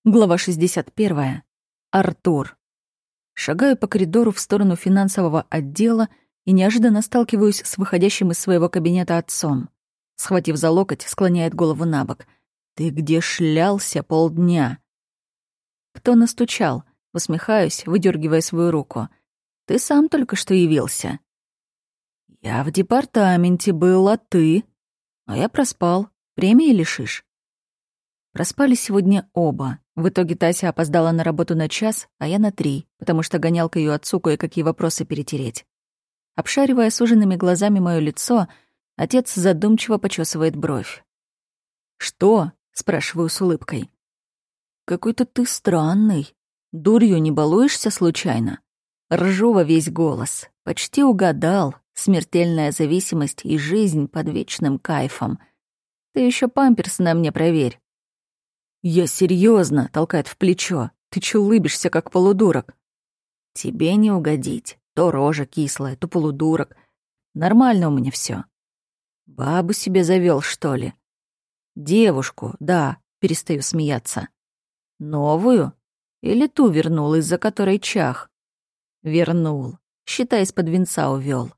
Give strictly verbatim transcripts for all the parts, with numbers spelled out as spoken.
Глава шестьдесят первая. Артур. Шагаю по коридору в сторону финансового отдела и неожиданно сталкиваюсь с выходящим из своего кабинета отцом. Схватив за локоть, склоняет голову на бок. «Ты где шлялся полдня?» «Кто настучал?» Усмехаюсь, выдергивая свою руку. «Ты сам только что явился». «Я в департаменте был, а ты?» «А я проспал. Премии лишишь?» Проспали сегодня оба. В итоге Тася опоздала на работу на час, а я на три, потому что гонял к её отцу кое-какие вопросы перетереть. Обшаривая суженными глазами моё лицо, отец задумчиво почесывает бровь. «Что?» — спрашиваю с улыбкой. «Какой-то ты странный. Дурью не балуешься случайно?» Ржу во весь голос. Почти угадал. Смертельная зависимость и жизнь под вечным кайфом. Ты ещё памперс на мне проверь. «Я серьезно, толкает в плечо. «Ты чё улыбишься, как полудурок?» «Тебе не угодить. То рожа кислая, то полудурок. Нормально у меня всё. Бабу себе завёл, что ли?» «Девушку, да», — перестаю смеяться. «Новую? Или ту вернул, из-за которой чах?» «Вернул. Считай, из-под венца увёл».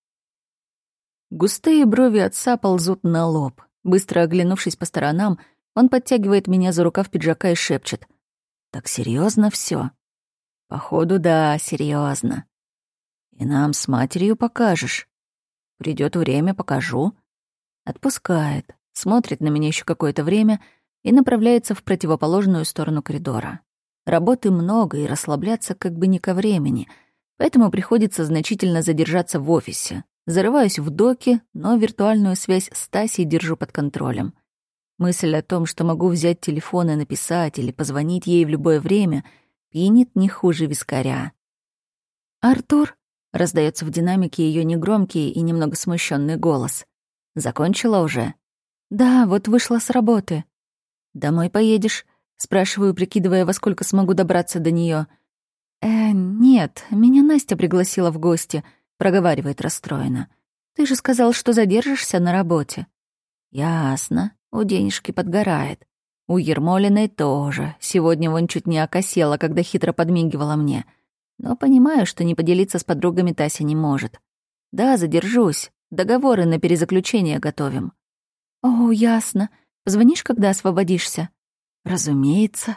Густые брови отца ползут на лоб. Быстро оглянувшись по сторонам, он подтягивает меня за рукав пиджака и шепчет. «Так серьезно всё?» «Походу, да, серьезно. И нам с матерью покажешь. Придёт время, покажу». Отпускает, смотрит на меня ещё какое-то время и направляется в противоположную сторону коридора. Работы много, и расслабляться как бы не ко времени, поэтому приходится значительно задержаться в офисе. Зарываюсь в доки, но виртуальную связь с Тасей держу под контролем. Мысль о том, что могу взять телефон и написать или позвонить ей в любое время, пьянит не хуже вискаря. «Артур?» — раздается в динамике ее негромкий и немного смущенный голос. «Закончила уже?» «Да, вот вышла с работы». «Домой поедешь?» — спрашиваю, прикидывая, во сколько смогу добраться до нее. «Э, нет, меня Настя пригласила в гости», — проговаривает расстроенно. «Ты же сказал, что задержишься на работе». «Ясно. У денежки подгорает. У Ермолиной тоже. Сегодня вон чуть не окосела, когда хитро подмигивала мне. Но понимаю, что не поделиться с подругами Тася не может. Да, задержусь. Договоры на перезаключение готовим». «О, ясно. Позвонишь, когда освободишься?» «Разумеется».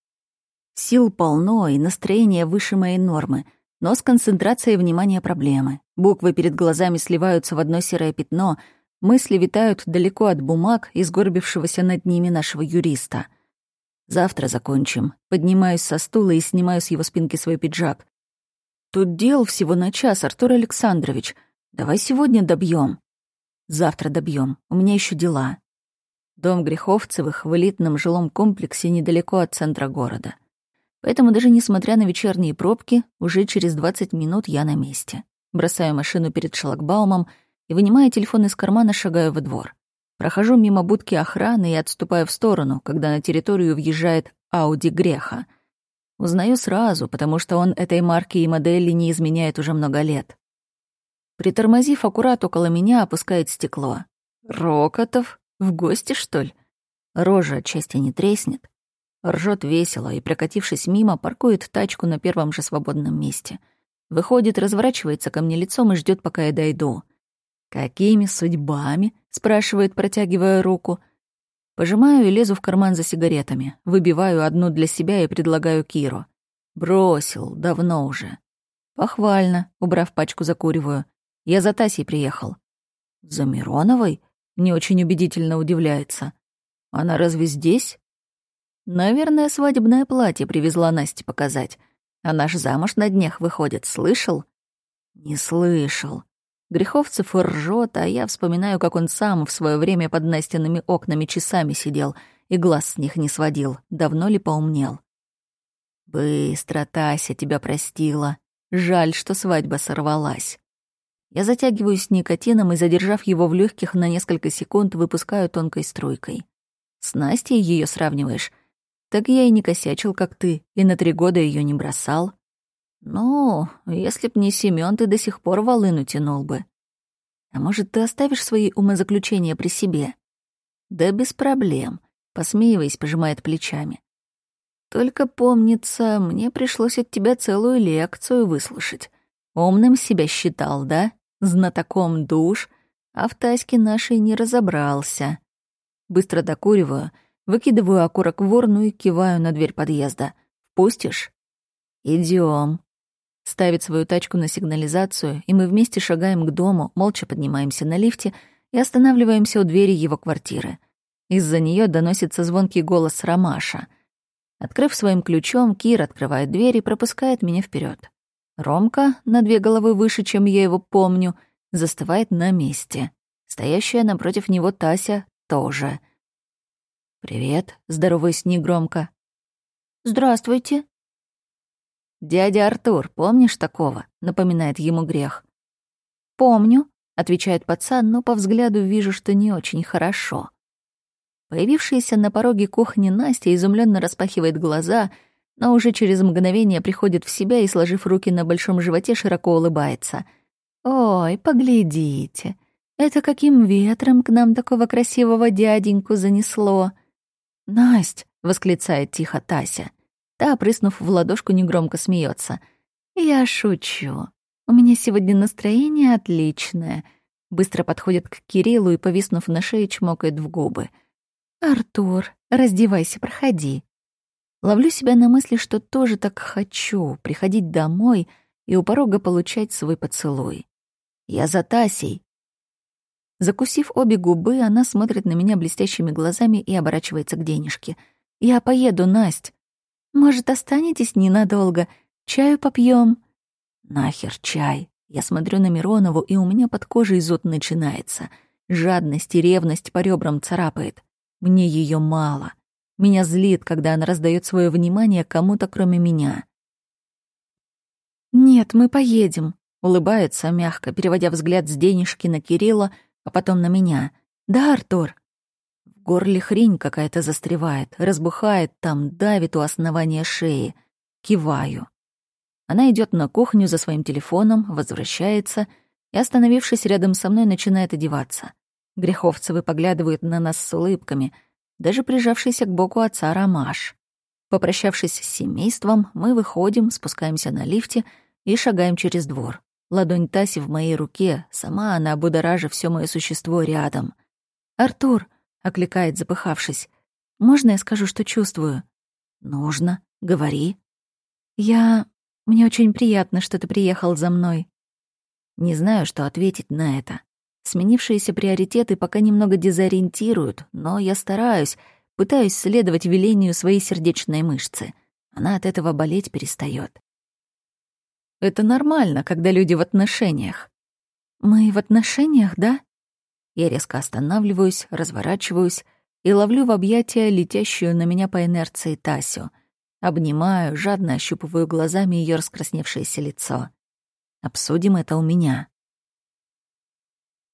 Сил полно и настроение выше моей нормы, но с концентрацией внимания проблемы. Буквы перед глазами сливаются в одно серое пятно, мысли витают далеко от бумаг и сгорбившегося над ними нашего юриста. Завтра закончим. Поднимаюсь со стула и снимаю с его спинки свой пиджак. Тут дел всего на час, Артур Александрович. Давай сегодня добьем. Завтра добьем. У меня еще дела. Дом Греховцевых в элитном жилом комплексе недалеко от центра города. Поэтому даже несмотря на вечерние пробки, уже через двадцать минут я на месте. Бросаю машину перед шлагбаумом и, вынимая телефон из кармана, шагаю во двор. Прохожу мимо будки охраны и отступаю в сторону, когда на территорию въезжает Ауди Греха. Узнаю сразу, потому что он этой марки и модели не изменяет уже много лет. Притормозив аккурат около меня, опускает стекло. «Рокотов? В гости, что ли?» Рожа отчасти не треснет. Ржет весело и, прокатившись мимо, паркует тачку на первом же свободном месте. Выходит, разворачивается ко мне лицом и ждет, пока я дойду. «Какими судьбами?» — спрашивает, протягивая руку. Пожимаю и лезу в карман за сигаретами. Выбиваю одну для себя и предлагаю Киру. Бросил, давно уже. Похвально, убрав пачку, закуриваю. Я за Тасей приехал. «За Мироновой?» — не очень убедительно удивляется. «Она разве здесь?» «Наверное, свадебное платье привезла Насте показать. Она ж замуж на днях выходит, слышал?» «Не слышал». Греховцев ржет, а я вспоминаю, как он сам в свое время под Настиными окнами часами сидел и глаз с них не сводил. Давно ли поумнел? «Быстро Тася тебя простила. Жаль, что свадьба сорвалась». Я затягиваюсь никотином и, задержав его в легких на несколько секунд, выпускаю тонкой струйкой. «С Настей ее сравниваешь? Так я и не косячил, как ты, и на три года ее не бросал». «Ну, если б не Семён, ты до сих пор волыну тянул бы. А может, ты оставишь свои умозаключения при себе?» «Да без проблем», — посмеиваясь, пожимает плечами. Только, помнится, мне пришлось от тебя целую лекцию выслушать. Умным себя считал, да? Знатоком душ, а в Таське нашей не разобрался. Быстро докуриваю, выкидываю окурок в урну и киваю на дверь подъезда. «Пустишь?» «Идём». Ставит свою тачку на сигнализацию, и мы вместе шагаем к дому, молча поднимаемся на лифте и останавливаемся у двери его квартиры. Из-за неё доносится звонкий голос Ромаша. Открыв своим ключом, Кир открывает дверь и пропускает меня вперёд. Ромка, на две головы выше, чем я его помню, застывает на месте. Стоящая напротив него Тася тоже. «Привет», — здороваюсь негромко. «Здравствуйте». «Дядя Артур, помнишь такого?» — напоминает ему грех. «Помню», — отвечает пацан, но по взгляду вижу, что не очень хорошо. Появившаяся на пороге кухни Настя изумленно распахивает глаза, но уже через мгновение приходит в себя и, сложив руки на большом животе, широко улыбается. «Ой, поглядите, это каким ветром к нам такого красивого дяденьку занесло!» «Насть!» — восклицает тихо Тася. Та, прыснув в ладошку, негромко смеется. «Я шучу. У меня сегодня настроение отличное». Быстро подходит к Кириллу и, повиснув на шее, чмокает в губы. «Артур, раздевайся, проходи». Ловлю себя на мысли, что тоже так хочу приходить домой и у порога получать свой поцелуй. Я за Тасей. Закусив обе губы, она смотрит на меня блестящими глазами и оборачивается к Денежке. «Я поеду, Насть. Может, останетесь ненадолго? Чаю попьем?» «Нахер чай». Я смотрю на Миронову, и у меня под кожей зуд начинается. Жадность и ревность по ребрам царапает. Мне ее мало. Меня злит, когда она раздает свое внимание кому-то, кроме меня. «Нет, мы поедем», — улыбается мягко, переводя взгляд с Денежки на Кирилла, а потом на меня. «Да, Артур?» В горле хрень какая-то застревает, разбухает там, давит у основания шеи. Киваю. Она идет на кухню за своим телефоном, возвращается и, остановившись рядом со мной, начинает одеваться. Греховцевы поглядывают на нас с улыбками, даже прижавшийся к боку отца Ромаш. Попрощавшись с семейством, мы выходим, спускаемся на лифте и шагаем через двор. Ладонь Таси в моей руке, сама она, будоража всё моё существо, рядом. «Артур», — окликает, запыхавшись, — «можно я скажу, что чувствую?» «Нужно. Говори». «Я... Мне очень приятно, что ты приехал за мной». Не знаю, что ответить на это. Сменившиеся приоритеты пока немного дезориентируют, но я стараюсь, пытаюсь следовать велению своей сердечной мышцы. Она от этого болеть перестаёт. Это нормально, когда люди в отношениях. Мы в отношениях, да? Я резко останавливаюсь, разворачиваюсь и ловлю в объятия летящую на меня по инерции Тасю. Обнимаю, жадно ощупываю глазами её раскрасневшееся лицо. Обсудим это у меня.